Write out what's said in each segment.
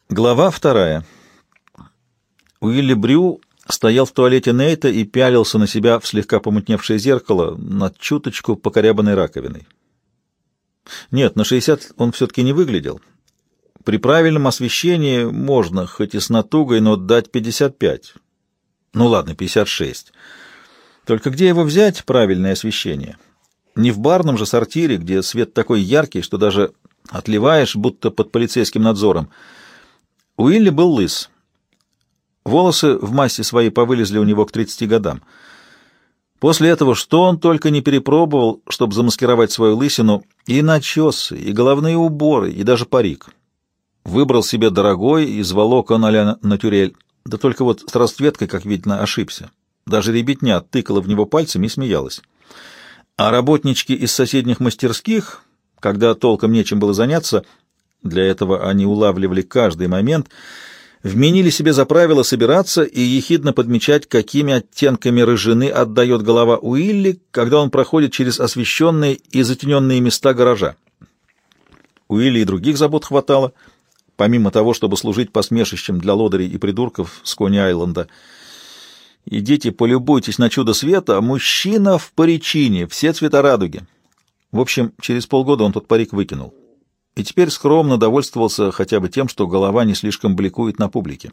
Глава 2. Уилли Брю стоял в туалете Нейта и пялился на себя в слегка помутневшее зеркало над чуточку покорябанной раковиной. Нет, на 60 он все-таки не выглядел. При правильном освещении можно, хоть и с натугой, но дать 55. Ну ладно, 56. Только где его взять, правильное освещение? Не в барном же сортире, где свет такой яркий, что даже отливаешь, будто под полицейским надзором. Уилли был лыс. Волосы в массе своей повылезли у него к 30 годам. После этого что он только не перепробовал, чтобы замаскировать свою лысину, и начесы, и головные уборы, и даже парик. Выбрал себе дорогой из волокон а-ля натюрель, да только вот с расцветкой, как видно, ошибся. Даже ребятня тыкала в него пальцами и смеялась. А работнички из соседних мастерских, когда толком нечем было заняться, для этого они улавливали каждый момент, вменили себе за правило собираться и ехидно подмечать, какими оттенками рыжины отдает голова Уилли, когда он проходит через освещенные и затененные места гаража. Уилли и других забот хватало, помимо того, чтобы служить посмешищем для лодырей и придурков с Кони-Айленда. Идите, полюбуйтесь на чудо света, мужчина в паричине, все цвета радуги. В общем, через полгода он тот парик выкинул. И теперь скромно довольствовался хотя бы тем, что голова не слишком бликует на публике.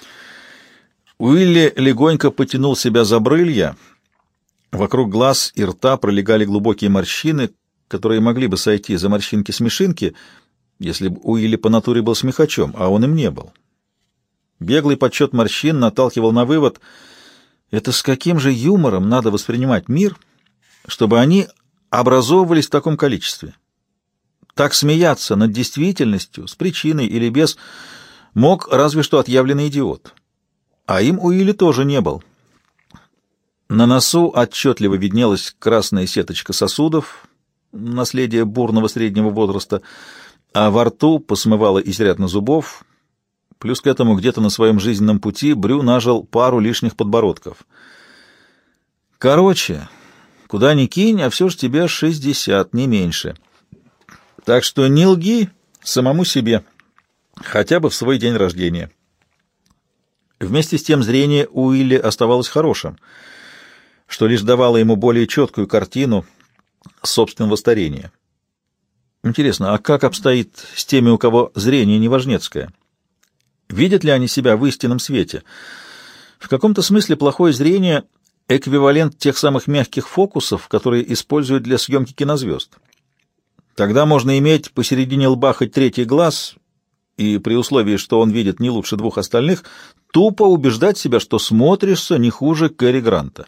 Уилли легонько потянул себя за брылья. Вокруг глаз и рта пролегали глубокие морщины, которые могли бы сойти за морщинки-смешинки, если бы Уилли по натуре был смехачом, а он им не был. Беглый подсчет морщин наталкивал на вывод: это с каким же юмором надо воспринимать мир, чтобы они образовывались в таком количестве? Так смеяться над действительностью, с причиной или без, мог разве что отъявленный идиот. А им Уилли тоже не был. На носу отчетливо виднелась красная сеточка сосудов, наследие бурного среднего возраста, а во рту посмывало изрядно зубов, плюс к этому где-то на своем жизненном пути Брю нажил пару лишних подбородков. Короче, куда ни кинь, а все же тебе 60, не меньше. Так что не лги самому себе, хотя бы в свой день рождения. Вместе с тем зрение у Уилли оставалось хорошим, что лишь давало ему более четкую картину собственного старения. Интересно, а как обстоит с теми, у кого зрение неважнецкое? Видят ли они себя в истинном свете? В каком-то смысле плохое зрение — эквивалент тех самых мягких фокусов, которые используют для съемки кинозвезд. Тогда можно иметь посередине лба хоть третий глаз, и при условии, что он видит не лучше двух остальных, тупо убеждать себя, что смотришься не хуже Кэрри Гранта.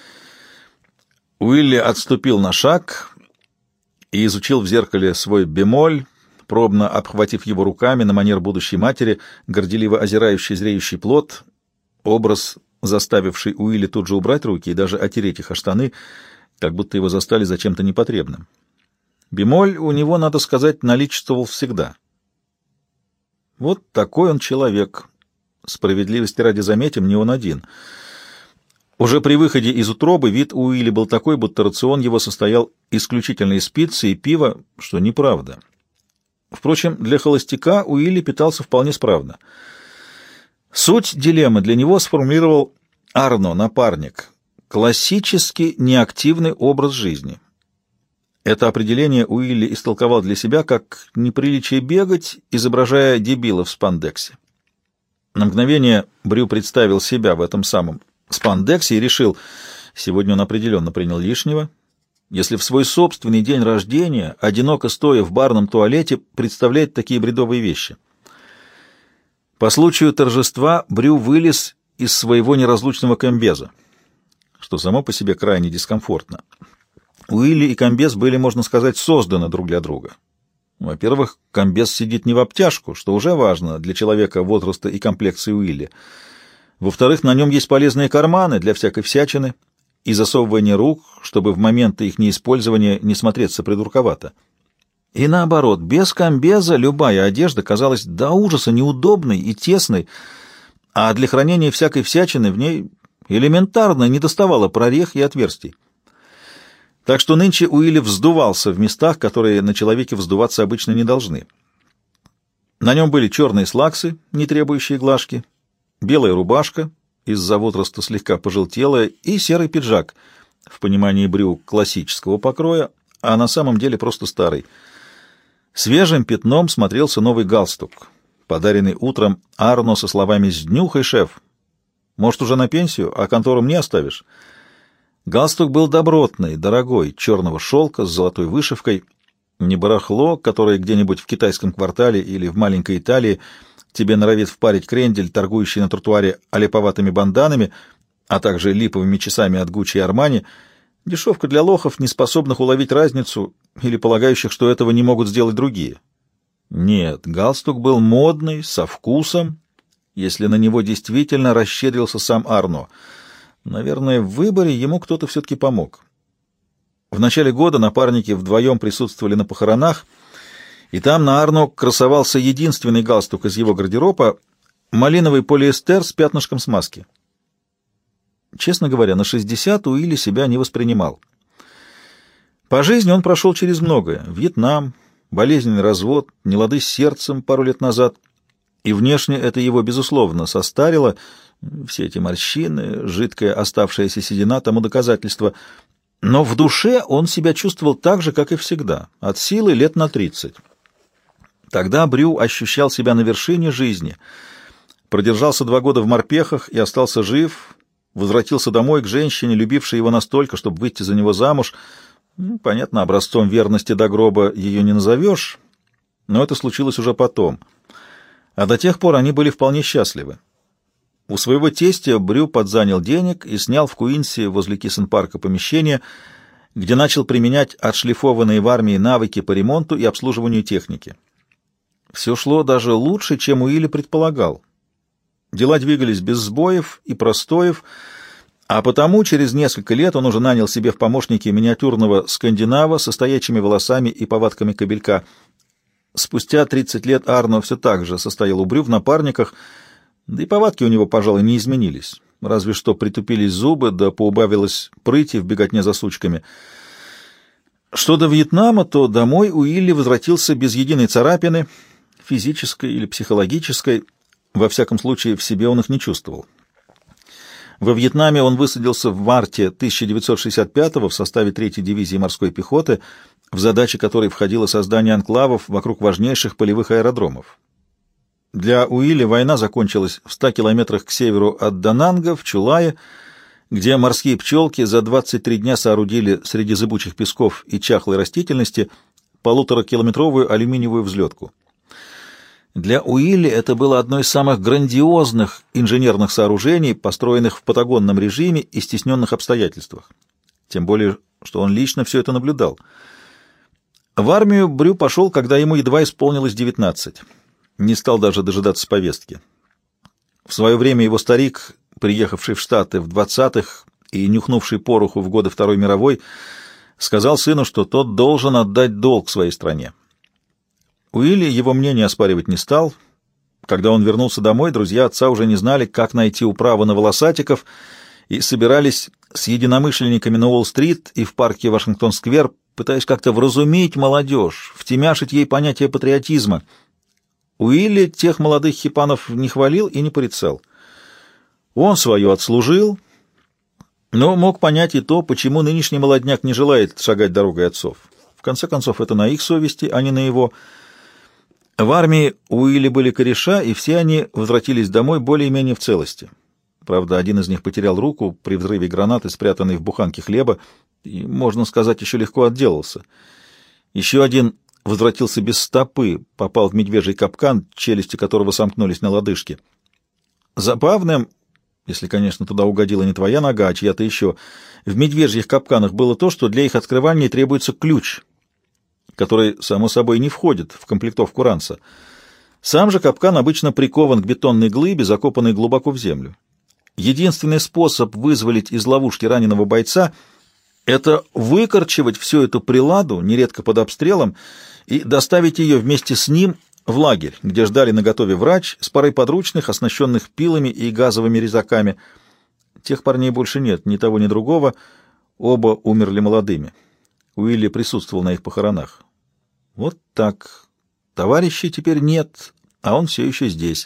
Уилли отступил на шаг и изучил в зеркале свой бемоль, пробно обхватив его руками на манер будущей матери, горделиво озирающий зреющий плод, образ, заставивший Уилли тут же убрать руки и даже отереть их о штаны, как будто его застали за чем-то непотребным. Бемоль у него, надо сказать, наличествовал всегда. Вот такой он человек. Справедливости ради заметим, не он один. Уже при выходе из утробы вид у Уилли был такой, будто рацион его состоял исключительно из пиццы и пива, что неправда. Впрочем, для холостяка Уилли питался вполне справно. Суть дилеммы для него сформулировал Арно, напарник. Классический неактивный образ жизни. Это определение Уилли истолковал для себя как неприличие бегать, изображая дебила в спандексе. На мгновение Брю представил себя в этом самом спандексе и решил, сегодня он определенно принял лишнего, если в свой собственный день рождения, одиноко стоя в барном туалете, представляет такие бредовые вещи. По случаю торжества Брю вылез из своего неразлучного комбеза, что само по себе крайне дискомфортно. Уилли и комбез были, можно сказать, созданы друг для друга. Во-первых, комбез сидит не в обтяжку, что уже важно для человека возраста и комплекции Уилли. Во-вторых, на нем есть полезные карманы для всякой всячины и засовывания рук, чтобы в моменты их неиспользования не смотреться придурковато. И наоборот, без комбеза любая одежда казалась до ужаса неудобной и тесной, а для хранения всякой всячины в ней элементарно недоставало прорех и отверстий. Так что нынче Уилли вздувался в местах, которые на человеке вздуваться обычно не должны. На нем были черные слаксы, не требующие глажки, белая рубашка, из-за возраста слегка пожелтелая, и серый пиджак, в понимании брюк классического покроя, а на самом деле просто старый. Свежим пятном смотрелся новый галстук, подаренный утром Арно со словами «Сднюхай, шеф! Может, уже на пенсию, а контору мне оставишь?» Галстук был добротный, дорогой, черного шелка с золотой вышивкой, не барахло, которое где-нибудь в китайском квартале или в маленькой Италии тебе норовит впарить крендель, торгующий на тротуаре олиповатыми банданами, а также липовыми часами от Гуччи и Армани, дешевка для лохов, не способных уловить разницу или полагающих, что этого не могут сделать другие. Нет, галстук был модный, со вкусом, если на него действительно расщедрился сам Арно. Наверное, в выборе ему кто-то все-таки помог. В начале года напарники вдвоем присутствовали на похоронах, и там на Арно красовался единственный галстук из его гардероба — малиновый полиэстер с пятнышком смазки. Честно говоря, на 60 Уилли себя не воспринимал. По жизни он прошел через многое — Вьетнам, болезненный развод, нелады с сердцем пару лет назад, и внешне это его, безусловно, состарило. Все эти морщины, жидкая оставшаяся седина тому доказательство. Но в душе он себя чувствовал так же, как и всегда, от силы лет на 30. Тогда Брю ощущал себя на вершине жизни, продержался 2 года в морпехах и остался жив, возвратился домой к женщине, любившей его настолько, чтобы выйти за него замуж. Понятно, образцом верности до гроба ее не назовешь, но это случилось уже потом. А до тех пор они были вполне счастливы. У своего тестя Брю подзанял денег и снял в Куинси возле Киссен-парка помещение, где начал применять отшлифованные в армии навыки по ремонту и обслуживанию техники. Все шло даже лучше, чем Уилли предполагал. Дела двигались без сбоев и простоев, а потому через несколько лет он уже нанял себе в помощники миниатюрного скандинава со стоячими волосами и повадками кобелька. Спустя 30 лет Арно все так же состоял у Брю в напарниках, да и повадки у него, пожалуй, не изменились. Разве что притупились зубы, да поубавилось прыти в беготне за сучками. Что до Вьетнама, то домой Уилли возвратился без единой царапины, физической или психологической. Во всяком случае, в себе он их не чувствовал. Во Вьетнаме он высадился в марте 1965-го в составе 3-й дивизии морской пехоты, в задачи которой входило создание анклавов вокруг важнейших полевых аэродромов. Для Уилли война закончилась в 100 километрах к северу от Дананга, в Чулае, где морские пчелки за 23 дня соорудили среди зыбучих песков и чахлой растительности 1,5-километровую алюминиевую взлетку. Для Уилли это было одно из самых грандиозных инженерных сооружений, построенных в патагонном режиме и стесненных обстоятельствах. Тем более, что он лично все это наблюдал. В армию Брю пошел, когда ему едва исполнилось 19. Не стал даже дожидаться повестки. В свое время его старик, приехавший в Штаты в 20-х и нюхнувший пороху в годы Второй мировой, сказал сыну, что тот должен отдать долг своей стране. Уилли его мнение оспаривать не стал. Когда он вернулся домой, друзья отца уже не знали, как найти управу на волосатиков, и собирались с единомышленниками на Уолл-стрит и в парке Вашингтон-сквер, пытаясь как-то вразумить молодежь, втемяшить ей понятие патриотизма. Уилли тех молодых хипанов не хвалил и не порицал. Он свое отслужил, но мог понять и то, почему нынешний молодняк не желает шагать дорогой отцов. В конце концов, это на их совести, а не на его. В армии у Уилли были кореша, и все они возвратились домой более-менее в целости. Правда, один из них потерял руку при взрыве гранаты, спрятанной в буханке хлеба, и, можно сказать, еще легко отделался. Еще один возвратился без стопы, попал в медвежий капкан, челюсти которого сомкнулись на лодыжке. Забавным, если, конечно, туда угодила не твоя нога, а чья-то еще, в медвежьих капканах было то, что для их открывания требуется ключ, который, само собой, не входит в комплектовку ранца. Сам же капкан обычно прикован к бетонной глыбе, закопанной глубоко в землю. Единственный способ вызволить из ловушки раненого бойца — это выкорчевать всю эту приладу, нередко под обстрелом, и доставить ее вместе с ним в лагерь, где ждали наготове врач с парой подручных, оснащенных пилами и газовыми резаками. Тех парней больше нет, ни того, ни другого, оба умерли молодыми. Уилли присутствовал на их похоронах. Вот так. Товарищей теперь нет, а он все еще здесь.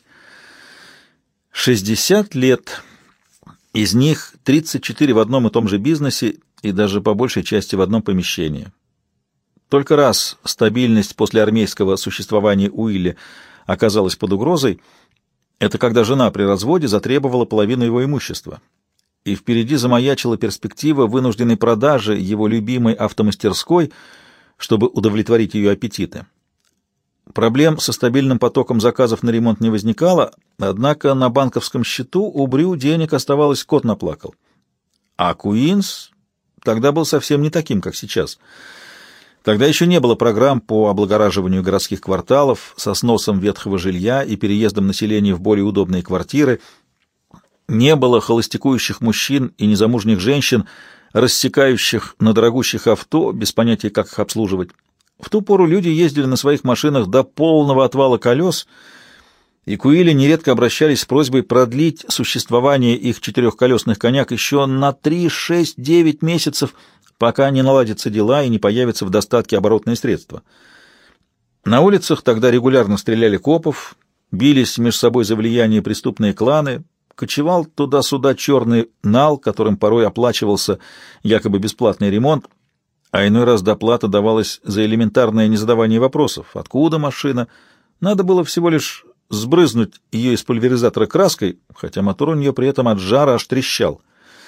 60 лет, из них 34 в одном и том же бизнесе и даже по большей части в одном помещении. Только раз стабильность после армейского существования Уилли оказалась под угрозой, это когда жена при разводе затребовала половину его имущества. И впереди замаячила перспектива вынужденной продажи его любимой автомастерской, чтобы удовлетворить ее аппетиты. Проблем со стабильным потоком заказов на ремонт не возникало, однако на банковском счету у Брю денег оставалось кот наплакал. А Куинс тогда был совсем не таким, как сейчас. Тогда еще не было программ по облагораживанию городских кварталов со сносом ветхого жилья и переездом населения в более удобные квартиры, не было холостякующих мужчин и незамужних женщин, рассекающих на дорогущих авто, без понятия, как их обслуживать. В ту пору люди ездили на своих машинах до полного отвала колес, и к Уилли нередко обращались с просьбой продлить существование их четырехколесных коняк еще на 3, 6, 9 месяцев, пока не наладятся дела и не появятся в достатке оборотные средства. На улицах тогда регулярно стреляли копов, бились между собой за влияние преступные кланы, кочевал туда-сюда черный нал, которым порой оплачивался якобы бесплатный ремонт, а иной раз доплата давалась за элементарное незадавание вопросов. Откуда машина? Надо было всего лишь сбрызнуть ее из пульверизатора краской, хотя мотор у нее при этом от жара аж трещал.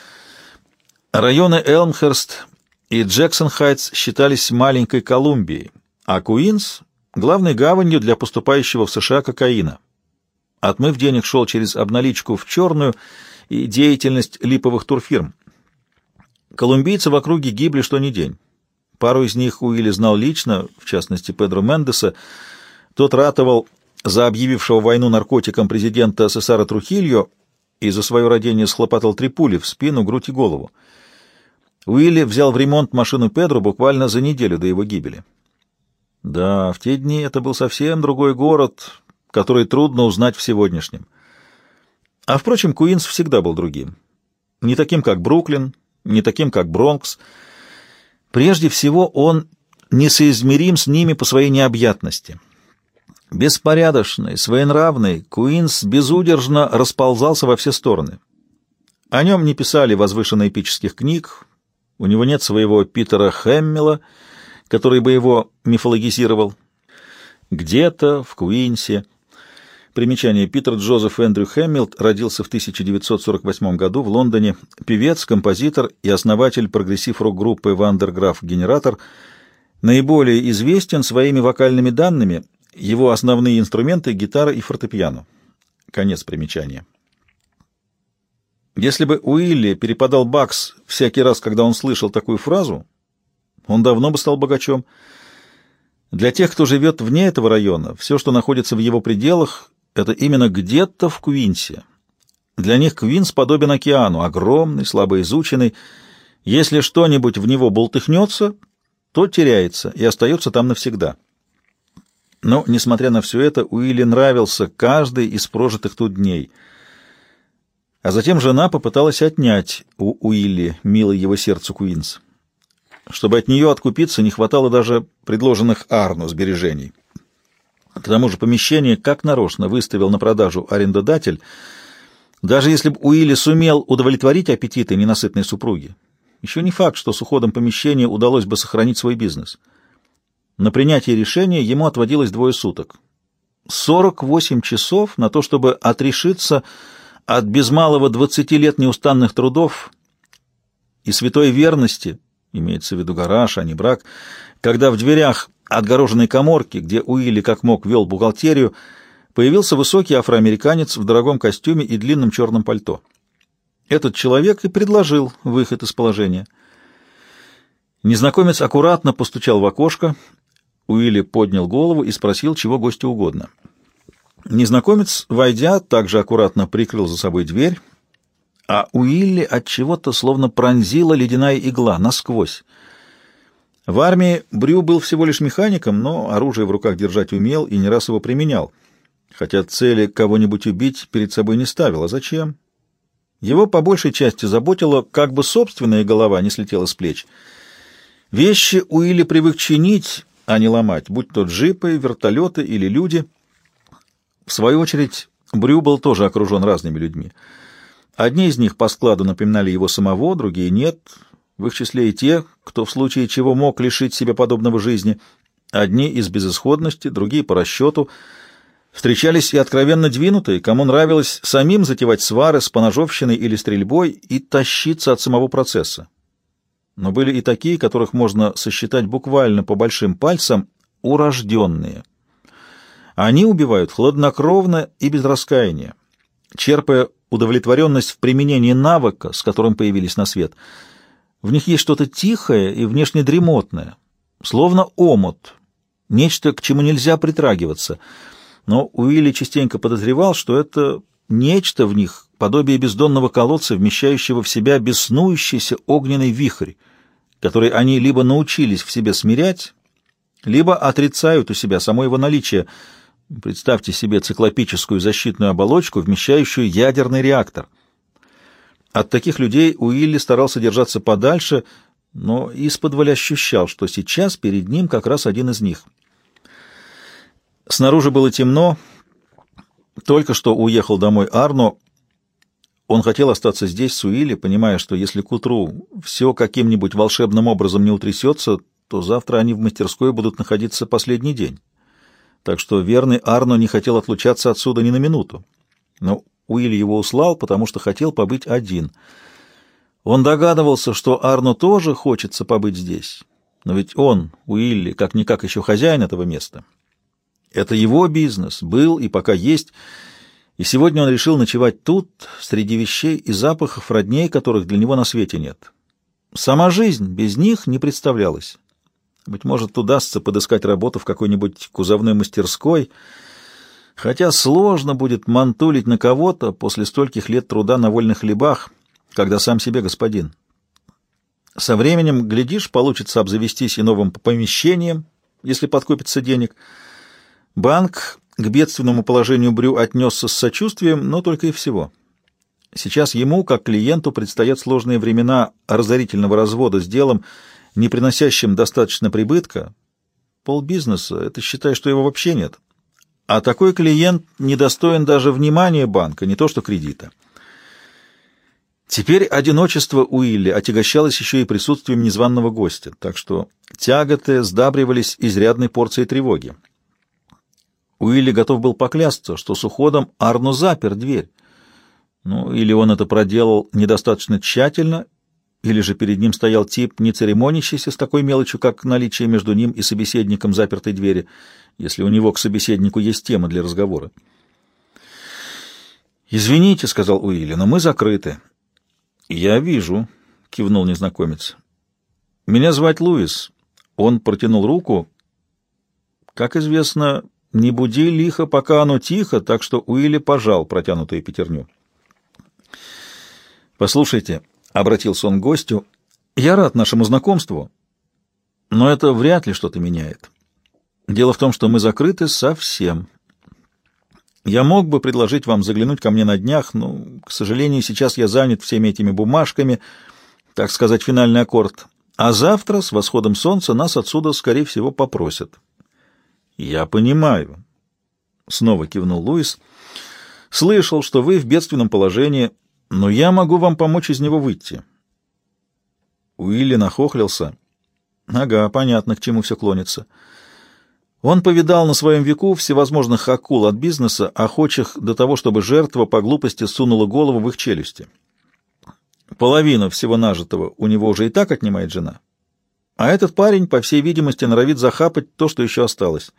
Районы Элмхерст и Джексон-Хайтс считались маленькой Колумбией, а Куинс — главной гаванью для поступающего в США кокаина. Отмыв денег шел через обналичку в черную и деятельность липовых турфирм. Колумбийцы в округе гибли что ни день. Пару из них Уилли знал лично, в частности Педро Мендеса. Тот ратовал за объявившего войну наркотикам президента Сесара Трухильо и за свое родение схлопотал 3 пули в спину, грудь и голову. Уилли взял в ремонт машину Педро буквально за неделю до его гибели. Да, в те дни это был совсем другой город, который трудно узнать в сегодняшнем. А, впрочем, Куинс всегда был другим. Не таким, как Бруклин, не таким, как Бронкс. Прежде всего, он несоизмерим с ними по своей необъятности. Беспорядочный, своенравный, Куинс безудержно расползался во все стороны. О нем не писали возвышенно-эпических книг, у него нет своего Питера Хэммела, который бы его мифологизировал. Где-то в Куинсе. Примечание: Питер Джозеф Эндрю Хэммилд родился в 1948 году в Лондоне, певец, композитор и основатель прогрессив-рок-группы «Вандерграф Генератор», наиболее известен своими вокальными данными, его основные инструменты — гитара и фортепиано. Конец примечания. Если бы Уилли перепадал бакс всякий раз, когда он слышал такую фразу, он давно бы стал богачом. Для тех, кто живет вне этого района, все, что находится в его пределах, это именно где-то в Куинсе. Для них Куинс подобен океану, огромный, слабо изученный. Если что-нибудь в него болтыхнется, то теряется и остается там навсегда. Но, несмотря на все это, Уилли нравился каждый из прожитых тут дней. А затем жена попыталась отнять у Уилли милый его сердцу Куинс. Чтобы от нее откупиться, не хватало даже предложенных Арну сбережений. К тому же помещение как нарочно выставил на продажу арендодатель, даже если бы Уилли сумел удовлетворить аппетиты ненасытной супруги. Еще не факт, что с уходом помещения удалось бы сохранить свой бизнес. На принятие решения ему отводилось 2 суток. 48 часов на то, чтобы отрешиться от без малого 20 лет неустанных трудов и святой верности, имеется в виду гараж, а не брак, когда в дверях отгороженной каморки, где Уилли как мог вел бухгалтерию, появился высокий афроамериканец в дорогом костюме и длинном черном пальто. Этот человек и предложил выход из положения. Незнакомец аккуратно постучал в окошко. Уилли поднял голову и спросил, чего гостю угодно. Незнакомец, войдя, также аккуратно прикрыл за собой дверь, а Уилли от чего-то словно пронзила ледяная игла насквозь. В армии Брю был всего лишь механиком, но оружие в руках держать умел и не раз его применял, хотя цели кого-нибудь убить перед собой не ставил. А зачем? Его по большей части заботило, как бы собственная голова не слетела с плеч. Вещи Уилли привык чинить, а не ломать, будь то джипы, вертолеты или люди. В свою очередь, Брю был тоже окружен разными людьми. Одни из них по складу напоминали его самого, другие нет, в их числе и те, кто в случае чего мог лишить себя подобного жизни. Одни из безысходности, другие по расчету. Встречались и откровенно двинутые, кому нравилось самим затевать свары с поножовщиной или стрельбой и тащиться от самого процесса. Но были и такие, которых можно сосчитать буквально по большим пальцам, урожденные. Они убивают хладнокровно и без раскаяния, черпая удовлетворенность в применении навыка, с которым появились на свет. В них есть что-то тихое и внешне дремотное, словно омут, нечто, к чему нельзя притрагиваться. Но Уилли частенько подозревал, что это нечто в них подобие бездонного колодца, вмещающего в себя беснующийся огненный вихрь, который они либо научились в себе смирять, либо отрицают у себя само его наличие. Представьте себе циклопическую защитную оболочку, вмещающую ядерный реактор. От таких людей Уилли старался держаться подальше, но исподволь ощущал, что сейчас перед ним как раз один из них. Снаружи было темно. Только что уехал домой Арно. Он хотел остаться здесь с Уилли, понимая, что если к утру все каким-нибудь волшебным образом не утрясется, то завтра они в мастерской будут находиться последний день. Так что верный Арно не хотел отлучаться отсюда ни на минуту. Но Уилли его услал, потому что хотел побыть один. Он догадывался, что Арно тоже хочется побыть здесь. Но ведь он, Уилли, как-никак еще хозяин этого места. Это его бизнес, был и пока есть, и сегодня он решил ночевать тут, среди вещей и запахов, родней которых для него на свете нет. Сама жизнь без них не представлялась. Быть может, удастся подыскать работу в какой-нибудь кузовной мастерской, хотя сложно будет мантулить на кого-то после стольких лет труда на вольных хлебах, когда сам себе господин. Со временем, глядишь, получится обзавестись и новым помещением, если подкопится денег. Банк к бедственному положению Брю отнесся с сочувствием, но только и всего. Сейчас ему, как клиенту, предстоят сложные времена разорительного развода с делом, не приносящим достаточно прибытка. Полбизнеса — это считай, что его вообще нет. А такой клиент недостоин даже внимания банка, не то что кредита. Теперь одиночество Уилли отягощалось еще и присутствием незваного гостя, так что тяготы сдабривались изрядной порцией тревоги. Уилли готов был поклясться, что с уходом Арно запер дверь. Ну, или он это проделал недостаточно тщательно, или же перед ним стоял тип, не церемонящийся с такой мелочью, как наличие между ним и собеседником запертой двери, если у него к собеседнику есть тема для разговора. «Извините», — сказал Уилли, — «но мы закрыты». «Я вижу», — кивнул незнакомец. «Меня звать Луис». Он протянул руку. Как известно, не буди лихо, пока оно тихо, так что Уилли пожал протянутую пятерню. «Послушайте», — обратился он к гостю, — «я рад нашему знакомству, но это вряд ли что-то меняет. Дело в том, что мы закрыты совсем. Я мог бы предложить вам заглянуть ко мне на днях, но, к сожалению, сейчас я занят всеми этими бумажками, так сказать, финальный аккорд, а завтра с восходом солнца нас отсюда, скорее всего, попросят». «Я понимаю», — снова кивнул Луис. «Слышал, что вы в бедственном положении, но я могу вам помочь из него выйти». Уилли нахохлился. Ага, понятно, к чему все клонится. Он повидал на своем веку всевозможных акул от бизнеса, охочих до того, чтобы жертва по глупости сунула голову в их челюсти. Половину всего нажитого у него уже и так отнимает жена. А этот парень, по всей видимости, норовит захапать то, что еще осталось.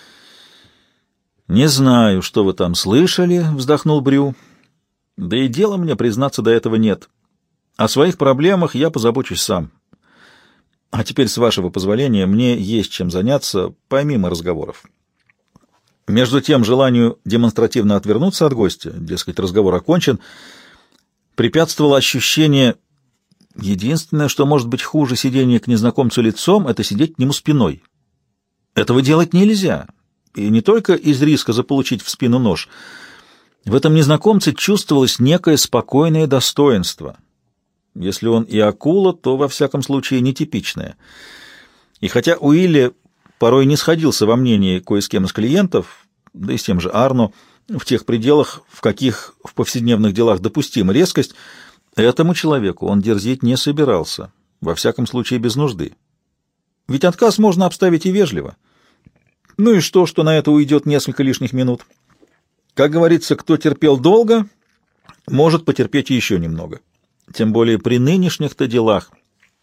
«Не знаю, что вы там слышали», — вздохнул Брю. «Да и дела мне, признаться, до этого нет. О своих проблемах я позабочусь сам. А теперь, с вашего позволения, мне есть чем заняться, помимо разговоров». Между тем, желанию демонстративно отвернуться от гостя, дескать, разговор окончен, препятствовало ощущение: единственное, что может быть хуже сидения к незнакомцу лицом, это сидеть к нему спиной. Этого делать нельзя, и не только из риска заполучить в спину нож. В этом незнакомце чувствовалось некое спокойное достоинство. Если он и акула, то, во всяком случае, нетипичное. И хотя Уилли порой не сходился во мнении кое с кем из клиентов, да и с тем же Арно, в тех пределах, в каких в повседневных делах допустима резкость, этому человеку он дерзить не собирался, во всяком случае без нужды. Ведь отказ можно обставить и вежливо. Ну и что на это уйдет несколько лишних минут? Как говорится, кто терпел долго, может потерпеть еще немного. Тем более при нынешних-то делах.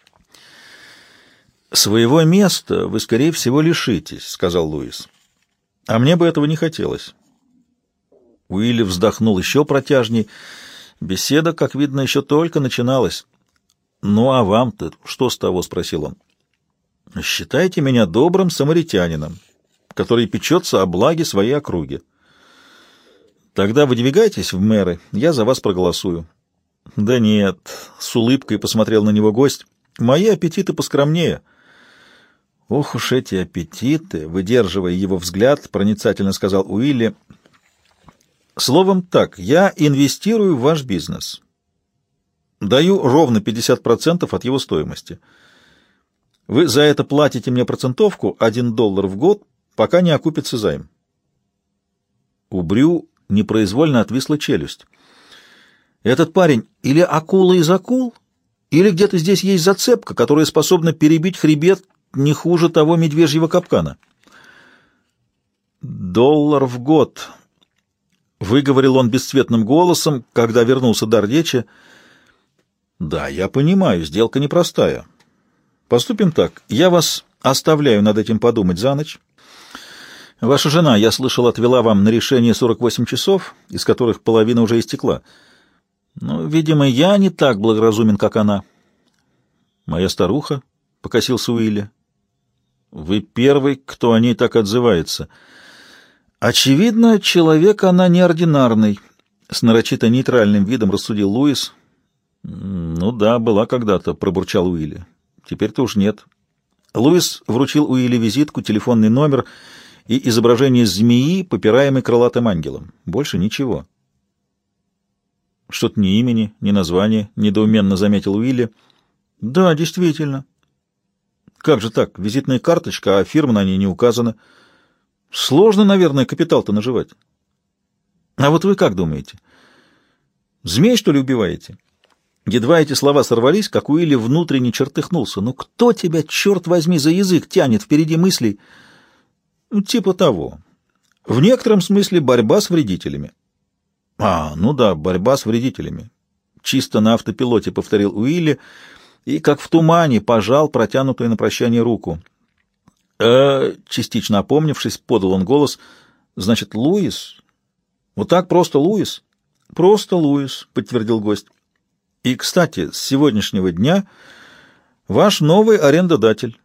«Своего места вы, скорее всего, лишитесь», — сказал Луис. «А мне бы этого не хотелось». Уилли вздохнул еще протяжней. Беседа, как видно, еще только начиналась. «Ну, а вам-то что с того?» — спросил он. «Считайте меня добрым самаритянином, который печется о благе своей округи. Тогда выдвигайтесь в мэры, я за вас проголосую». «Да нет», — с улыбкой посмотрел на него гость, — «мои аппетиты поскромнее». «Ох уж эти аппетиты!» — выдерживая его взгляд, проницательно сказал Уилли. «Словом так, я инвестирую в ваш бизнес. Даю ровно 50% от его стоимости. Вы за это платите мне процентовку $1 в год, пока не окупится займ». У Брю непроизвольно отвисла челюсть. «Этот парень или акула из акул, или где-то здесь есть зацепка, которая способна перебить хребет не хуже того медвежьего капкана». $1 в год», — выговорил он бесцветным голосом, когда вернулся дар речи. «Да, я понимаю, сделка непростая. Поступим так. Я вас оставляю над этим подумать за ночь. Ваша жена, я слышал, отвела вам на решение 48 часов, из которых половина уже истекла. Но, видимо, я не так благоразумен, как она». «Моя старуха?» — покосился Уилли. «Вы первый, кто о ней так отзывается. Очевидно, человек она неординарный», — с нарочито нейтральным видом рассудил Луис. «Ну да, была когда-то», — пробурчал Уилли. «Теперь-то уж нет». Луис вручил Уилли визитку, телефонный номер и изображение змеи, попираемой крылатым ангелом. Больше ничего. «Что-то ни имени, ни названия», — недоуменно заметил Уилли. «Да, действительно». «Как же так? Визитная карточка, а фирма на ней не указана. Сложно, наверное, капитал-то наживать. А вот вы как думаете? Змей, что ли, убиваете?» Едва эти слова сорвались, как Уилли внутренне чертыхнулся. «Ну кто тебя, черт возьми, за язык тянет впереди мыслей?» «Ну, типа того. В некотором смысле борьба с вредителями». Ну да, борьба с вредителями. Чисто на автопилоте повторил Уилли и, как в тумане, пожал протянутую на прощание руку. Частично опомнившись, подал он голос. «Значит, Луис? Вот так просто Луис?» «Просто Луис», — подтвердил гость. «И, кстати, с сегодняшнего дня ваш новый арендодатель».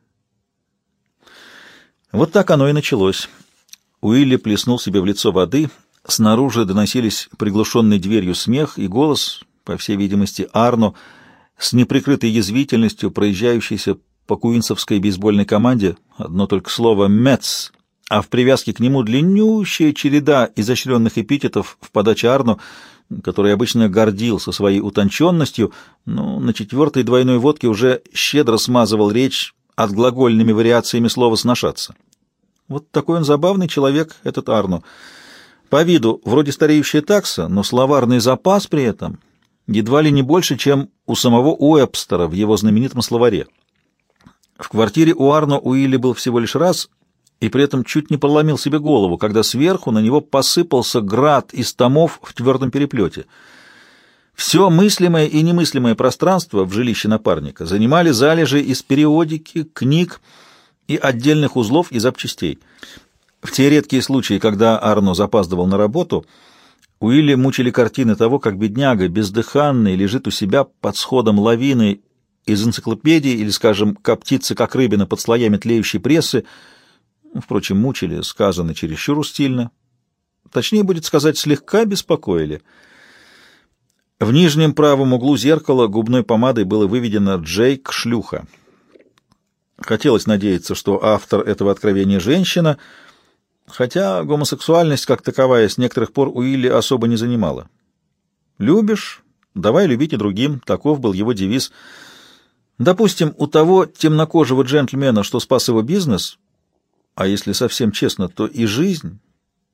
Вот так оно и началось. Уилли плеснул себе в лицо воды. Снаружи доносились приглушенной дверью смех и голос, по всей видимости, Арно, с неприкрытой язвительностью, проезжающейся по куинсовской бейсбольной команде, одно только слово «Мэтс», а в привязке к нему длиннющая череда изощренных эпитетов в подаче Арно, который обычно гордился своей утонченностью, но на четвертой двойной водке уже щедро смазывал речь отглагольными вариациями слова «сношаться». Вот такой он забавный человек, этот Арно. По виду вроде стареющая такса, но словарный запас при этом едва ли не больше, чем у самого Уэбстера в его знаменитом словаре. В квартире у Арно Уилли был всего лишь раз, и при этом чуть не проломил себе голову, когда сверху на него посыпался град из томов в твердом переплете. Все мыслимое и немыслимое пространство в жилище напарника занимали залежи из периодики, книг и отдельных узлов и запчастей. В те редкие случаи, когда Арно запаздывал на работу, Уилли мучили картины того, как бедняга бездыханный лежит у себя под сходом лавины из энциклопедии или, скажем, коптится, как рыбина, под слоями тлеющей прессы. Впрочем, мучили, сказано чересчур стильно. Точнее будет сказать, слегка беспокоили. В нижнем правом углу зеркала губной помадой было выведено «Джейк шлюха». Хотелось надеяться, что автор этого откровения женщина, хотя гомосексуальность как таковая с некоторых пор Уилли особо не занимала. «Любишь? Давай любить и другим», — таков был его девиз. Допустим, у того темнокожего джентльмена, что спас его бизнес, а если совсем честно, то и жизнь,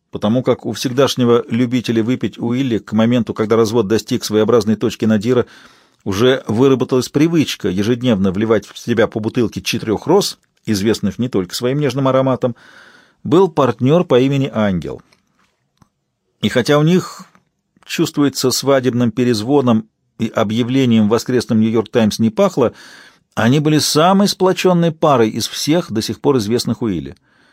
потому как у всегдашнего любителя выпить Уилли к моменту, когда развод достиг своеобразной точки надира, уже выработалась привычка ежедневно вливать в себя по бутылке 4 роз, известных не только своим нежным ароматом, был партнер по имени Ангел. И хотя у них чувствуется свадебным перезвоном и объявлением в воскресном «Нью-Йорк Таймс» не пахло, они были самой сплоченной парой из всех до сих пор известных Уилли.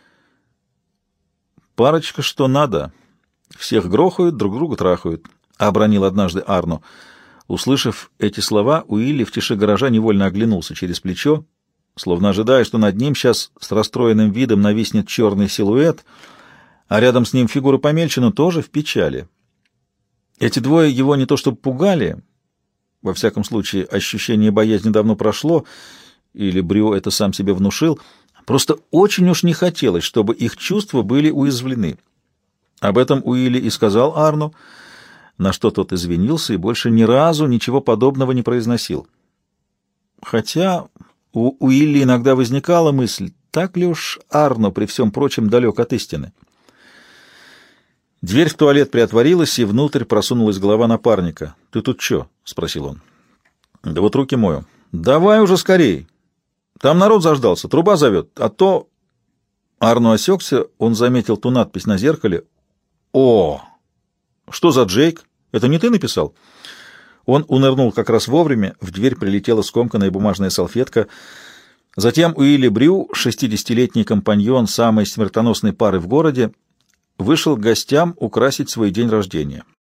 «Парочка что надо. Всех грохают, друг друга трахают», — обронил однажды Арно. Услышав эти слова, Уилли в тиши гаража невольно оглянулся через плечо, словно ожидая, что над ним сейчас с расстроенным видом нависнет черный силуэт, а рядом с ним фигура помельче, но тоже в печали. Эти двое его не то чтобы пугали, во всяком случае ощущение боязни давно прошло, или Брю это сам себе внушил, просто очень уж не хотелось, чтобы их чувства были уязвлены. Об этом Уилли и сказал Арну, на что тот извинился и больше ни разу ничего подобного не произносил. Хотя у Уилли иногда возникала мысль, так ли уж Арно при всем прочем далек от истины. Дверь в туалет приотворилась, и внутрь просунулась голова напарника. «Ты тут чё?» — спросил он. «Да вот руки мою». «Давай уже скорей. Там народ заждался, труба зовет, а то...» Арно осекся, он заметил ту надпись на зеркале. «О! Что за Джейк? Это не ты написал?» Он унырнул как раз вовремя, в дверь прилетела скомканная бумажная салфетка. Затем Уилли Брю, 60-летний компаньон самой смертоносной пары в городе, вышел к гостям украсить свой день рождения.